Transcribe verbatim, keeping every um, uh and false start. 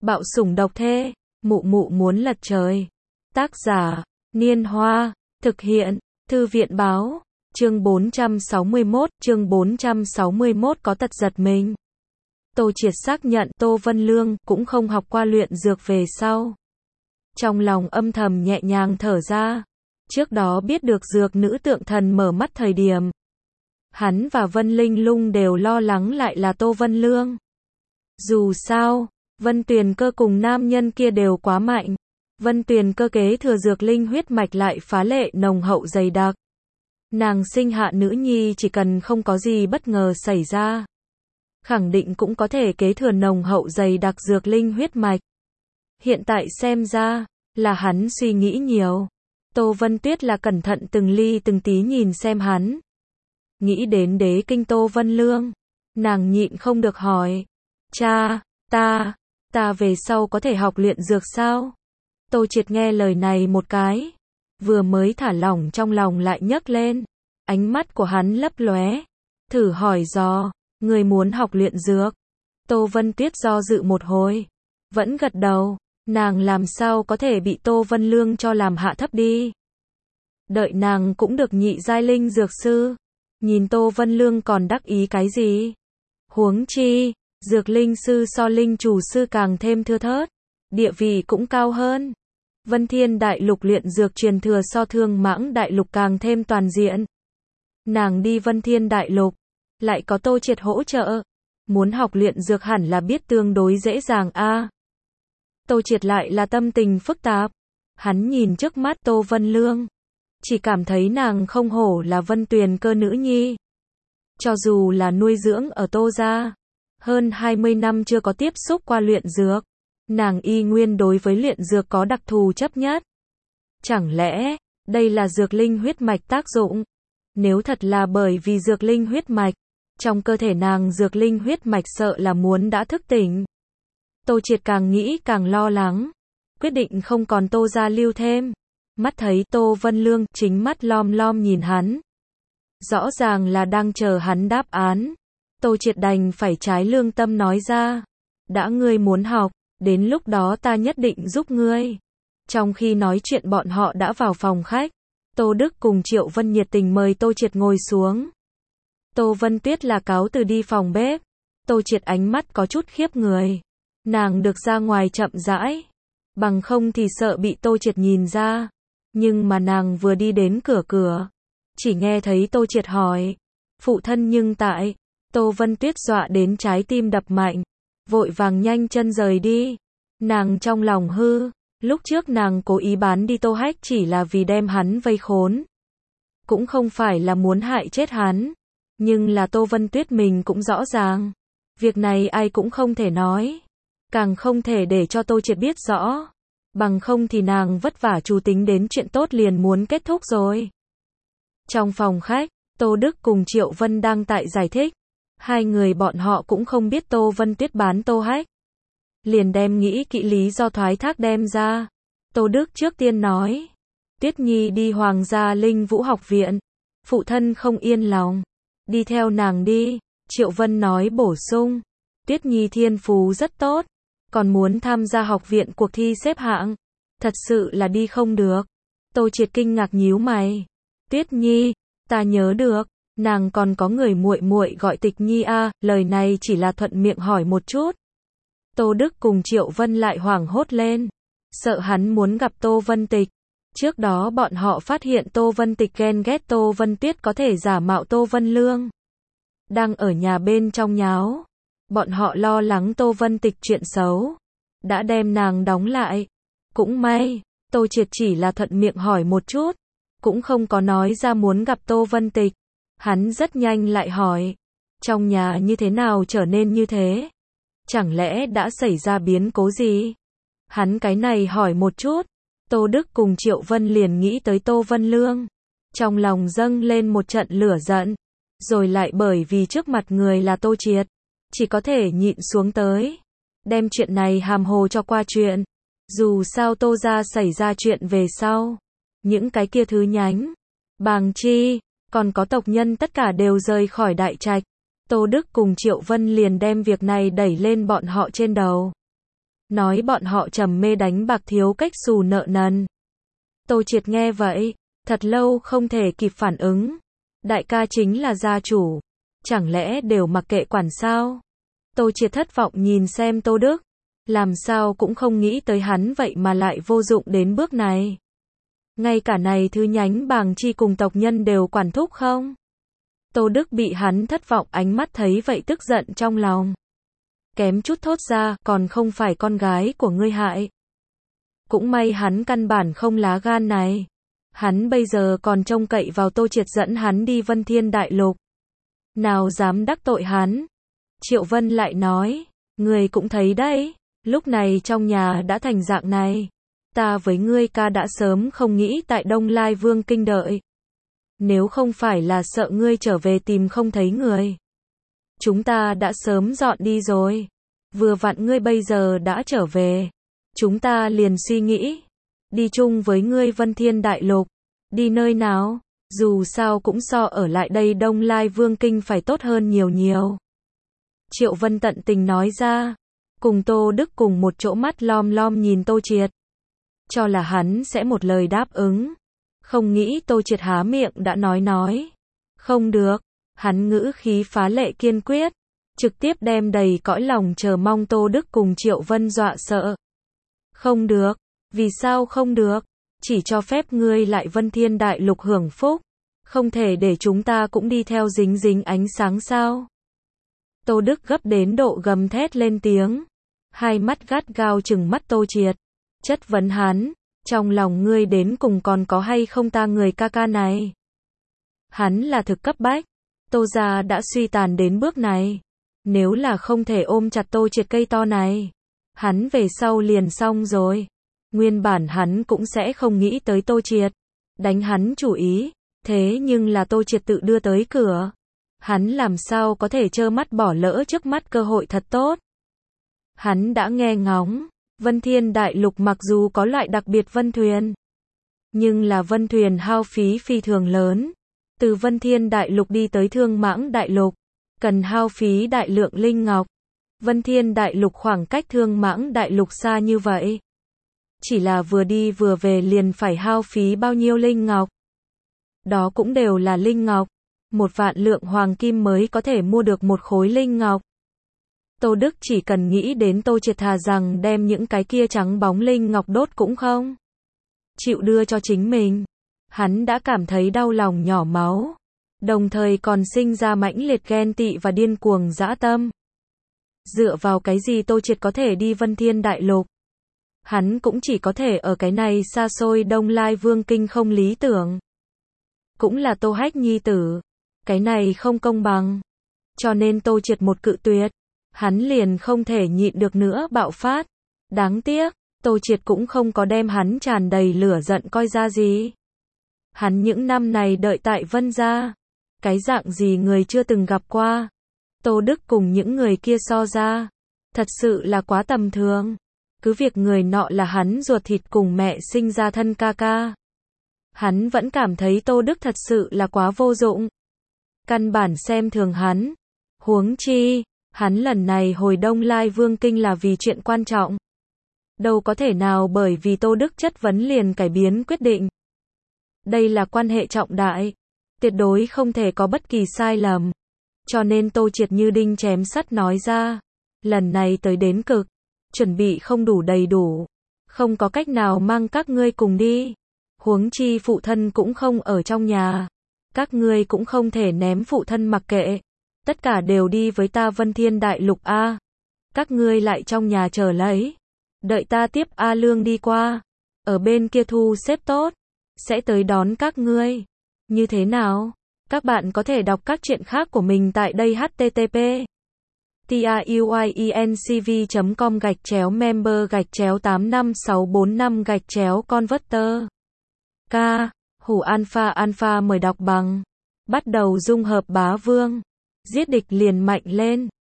Bạo sủng độc thê, mụ mụ muốn lật trời. Tác giả, Niên Hoa, thực hiện, Thư viện báo, chương bốn trăm sáu mươi mốt, chương bốn trăm sáu mươi mốt có tật giật mình. Tô Triệt xác nhận Tô Vân Lương cũng không học qua luyện dược về sau. Trong lòng âm thầm nhẹ nhàng thở ra. Trước đó biết được dược nữ tượng thần mở mắt thời điểm, hắn và Vân Linh Lung đều lo lắng lại là Tô Vân Lương. Dù sao, Vân Tuyền Cơ cùng nam nhân kia đều quá mạnh. Vân Tuyền Cơ kế thừa dược linh huyết mạch lại phá lệ nồng hậu dày đặc. Nàng sinh hạ nữ nhi chỉ cần không có gì bất ngờ xảy ra, khẳng định cũng có thể kế thừa nồng hậu dày đặc dược linh huyết mạch. Hiện tại xem ra, là hắn suy nghĩ nhiều. Tô Vân Tuyết là cẩn thận từng ly từng tí nhìn xem hắn. Nghĩ đến đế kinh Tô Vân Lương, nàng nhịn không được hỏi. Cha, ta, ta về sau có thể học luyện dược sao? Tô Triệt nghe lời này một cái, vừa mới thả lỏng trong lòng lại nhấc lên. Ánh mắt của hắn lấp lóe, thử hỏi dò, người muốn học luyện dược? Tô Vân Tuyết do dự một hồi, vẫn gật đầu. Nàng làm sao có thể bị Tô Vân Lương cho làm hạ thấp đi. Đợi nàng cũng được nhị giai linh dược sư. Nhìn Tô Vân Lương còn đắc ý cái gì? Huống chi, dược linh sư so linh chủ sư càng thêm thưa thớt, địa vị cũng cao hơn. Vân Thiên Đại Lục luyện dược truyền thừa so Thương Mãng Đại Lục càng thêm toàn diện. Nàng đi Vân Thiên Đại Lục, lại có Tô Triệt hỗ trợ. Muốn học luyện dược hẳn là biết tương đối dễ dàng a. À. Tô Triệt lại là tâm tình phức tạp. Hắn nhìn trước mắt Tô Vân Lương, chỉ cảm thấy nàng không hổ là Vân Tuyền Cơ nữ nhi. Cho dù là nuôi dưỡng ở Tô gia, hơn hai mươi năm chưa có tiếp xúc qua luyện dược, nàng y nguyên đối với luyện dược có đặc thù chấp nhất. Chẳng lẽ, đây là dược linh huyết mạch tác dụng? Nếu thật là bởi vì dược linh huyết mạch, trong cơ thể nàng dược linh huyết mạch sợ là muốn đã thức tỉnh. Tô Triệt càng nghĩ càng lo lắng, quyết định không còn Tô gia lưu thêm. Mắt thấy Tô Vân Lương chính mắt lom lom nhìn hắn, rõ ràng là đang chờ hắn đáp án. Tô Triệt đành phải trái lương tâm nói ra, đã ngươi muốn học, đến lúc đó ta nhất định giúp ngươi. Trong khi nói chuyện bọn họ đã vào phòng khách. Tô Đức cùng Triệu Vân nhiệt tình mời Tô Triệt ngồi xuống. Tô Vân Tuyết là cáo từ đi phòng bếp. Tô Triệt ánh mắt có chút khiếp người. Nàng được ra ngoài chậm rãi, bằng không thì sợ bị Tô Triệt nhìn ra. Nhưng mà nàng vừa đi đến cửa cửa, chỉ nghe thấy Tô Triệt hỏi, phụ thân nhưng tại. Tô Vân Tuyết dọa đến trái tim đập mạnh, vội vàng nhanh chân rời đi. Nàng trong lòng hư, lúc trước nàng cố ý bán đi Tô Hách chỉ là vì đem hắn vây khốn, cũng không phải là muốn hại chết hắn. Nhưng là Tô Vân Tuyết mình cũng rõ ràng, việc này ai cũng không thể nói, càng không thể để cho Tô Triệt biết rõ, bằng không thì nàng vất vả chủ tính đến chuyện tốt liền muốn kết thúc rồi. Trong phòng khách, Tô Đức cùng Triệu Vân đang tại giải thích. Hai người bọn họ cũng không biết Tô Vân Tuyết bán Tô Hách, liền đem nghĩ kỹ lý do thoái thác đem ra. Tô Đức trước tiên nói, Tuyết Nhi đi Hoàng gia Linh Vũ học viện, phụ thân không yên lòng, đi theo nàng đi. Triệu Vân nói bổ sung, Tuyết Nhi thiên phú rất tốt, còn muốn tham gia học viện cuộc thi xếp hạng, thật sự là đi không được. Tô Triệt kinh ngạc nhíu mày, Tuyết Nhi, ta nhớ được, nàng còn có người muội muội gọi Tịch Nhi a, à, lời này chỉ là thuận miệng hỏi một chút. Tô Đức cùng Triệu Vân lại hoảng hốt lên, sợ hắn muốn gặp Tô Vân Tịch. Trước đó bọn họ phát hiện Tô Vân Tịch ghen ghét Tô Vân Tuyết có thể giả mạo Tô Vân Lương. Đang ở nhà bên trong nháo, bọn họ lo lắng Tô Vân Tịch chuyện xấu, đã đem nàng đóng lại. Cũng may, Tô Triệt chỉ là thuận miệng hỏi một chút, cũng không có nói ra muốn gặp Tô Vân Tịch. Hắn rất nhanh lại hỏi, trong nhà như thế nào trở nên như thế? Chẳng lẽ đã xảy ra biến cố gì? Hắn cái này hỏi một chút, Tô Đức cùng Triệu Vân liền nghĩ tới Tô Vân Lương. Trong lòng dâng lên một trận lửa giận, rồi lại bởi vì trước mặt người là Tô Triệt, chỉ có thể nhịn xuống tới, đem chuyện này hàm hồ cho qua chuyện. Dù sao Tô gia xảy ra chuyện về sau, những cái kia thứ nhánh, Bàng Chi, còn có tộc nhân tất cả đều rời khỏi đại trạch. Tô Đức cùng Triệu Vân liền đem việc này đẩy lên bọn họ trên đầu. nói bọn họ trầm mê đánh bạc thiếu cách xù nợ nần. Tô Triệt nghe vậy, thật lâu không thể kịp phản ứng. Đại ca chính là gia chủ, chẳng lẽ đều mặc kệ quản sao? Tô Triệt thất vọng nhìn xem Tô Đức, làm sao cũng không nghĩ tới hắn vậy mà lại vô dụng đến bước này. Ngay cả này thứ nhánh bàng chi cùng tộc nhân đều quản thúc không? Tô Đức bị hắn thất vọng ánh mắt thấy vậy tức giận trong lòng. Kém chút thốt ra, còn không phải con gái của ngươi hại. Cũng may hắn căn bản không lá gan này. Hắn bây giờ còn trông cậy vào Tô Triệt dẫn hắn đi Vân Thiên Đại Lục. Nào dám đắc tội hắn. Triệu Vân lại nói, ngươi cũng thấy đấy, lúc này trong nhà đã thành dạng này. Ta với ngươi ca đã sớm không nghĩ tại Đông Lai Vương Kinh đợi. Nếu không phải là sợ ngươi trở về tìm không thấy người, chúng ta đã sớm dọn đi rồi. Vừa vặn ngươi bây giờ đã trở về, chúng ta liền suy nghĩ, đi chung với ngươi Vân Thiên Đại Lục. Đi nơi nào? Dù sao cũng so ở lại đây Đông Lai Vương Kinh phải tốt hơn nhiều nhiều. Triệu Vân tận tình nói ra, cùng Tô Đức cùng một chỗ mắt lom lom nhìn Tô Triệt. Cho là hắn sẽ một lời đáp ứng. Không nghĩ Tô Triệt há miệng đã nói nói. Không được, hắn ngữ khí phá lệ kiên quyết, trực tiếp đem đầy cõi lòng chờ mong Tô Đức cùng Triệu Vân dọa sợ. Không được, vì sao không được? Chỉ cho phép ngươi lại Vân Thiên Đại Lục hưởng phúc, không thể để chúng ta cũng đi theo dính dính ánh sáng sao? Tô Đức gấp đến độ gầm thét lên tiếng, hai mắt gắt gao trừng mắt Tô Triệt, chất vấn hắn, trong lòng ngươi đến cùng còn có hay không ta người ca ca này? Hắn là thực cấp bách, Tô gia đã suy tàn đến bước này, nếu là không thể ôm chặt Tô Triệt cây to này, hắn về sau liền xong rồi. Nguyên bản hắn cũng sẽ không nghĩ tới Tô Triệt, đánh hắn chủ ý, thế nhưng là Tô Triệt tự đưa tới cửa. Hắn làm sao có thể trơ mắt bỏ lỡ trước mắt cơ hội thật tốt. Hắn đã nghe ngóng, Vân Thiên Đại Lục mặc dù có loại đặc biệt vân thuyền, nhưng là vân thuyền hao phí phi thường lớn. Từ Vân Thiên Đại Lục đi tới Thương Mãng Đại Lục, cần hao phí đại lượng linh ngọc. Vân Thiên Đại Lục khoảng cách Thương Mãng Đại Lục xa như vậy, chỉ là vừa đi vừa về liền phải hao phí bao nhiêu linh ngọc. Đó cũng đều là linh ngọc, một vạn lượng hoàng kim mới có thể mua được một khối linh ngọc. Tô Đức chỉ cần nghĩ đến Tô Triệt thà rằng đem những cái kia trắng bóng linh ngọc đốt cũng không chịu đưa cho chính mình. Hắn đã cảm thấy đau lòng nhỏ máu, đồng thời còn sinh ra mãnh liệt ghen tị và điên cuồng dã tâm. Dựa vào cái gì Tô Triệt có thể đi Vân Thiên Đại Lục? Hắn cũng chỉ có thể ở cái này xa xôi Đông Lai Vương Kinh không lý tưởng. Cũng là Tô Hách nhi tử, cái này không công bằng. Cho nên Tô Triệt một cự tuyệt, hắn liền không thể nhịn được nữa bạo phát. Đáng tiếc, Tô Triệt cũng không có đem hắn tràn đầy lửa giận coi ra gì. Hắn những năm này đợi tại Vân gia, cái dạng gì người chưa từng gặp qua. Tô Đức cùng những người kia so ra, thật sự là quá tầm thường. Cứ việc người nọ là hắn ruột thịt cùng mẹ sinh ra thân ca ca, hắn vẫn cảm thấy Tô Đức thật sự là quá vô dụng. Căn bản xem thường hắn. Huống chi, hắn lần này hồi Đông Lai Vương Kinh là vì chuyện quan trọng. Đâu có thể nào bởi vì Tô Đức chất vấn liền cải biến quyết định. Đây là quan hệ trọng đại, tuyệt đối không thể có bất kỳ sai lầm. Cho nên Tô Triệt như đinh chém sắt nói ra, lần này tới đến cực, chuẩn bị không đủ đầy đủ, không có cách nào mang các ngươi cùng đi. Huống chi phụ thân cũng không ở trong nhà, các ngươi cũng không thể ném phụ thân mặc kệ, tất cả đều đi với ta Vân Thiên Đại Lục a. Các ngươi lại trong nhà chờ lấy, đợi ta tiếp A Lương đi qua, ở bên kia thu xếp tốt, sẽ tới đón các ngươi. Như thế nào? Các bạn có thể đọc các truyện khác của mình tại đây h t t p truyencv chấm com gạch chéo member gạch chéo tám năm sáu bốn năm gạch chéo converter. K. Hủ Alpha Alpha mời đọc bằng. Bắt đầu dung hợp bá vương. Giết địch liền mạnh lên.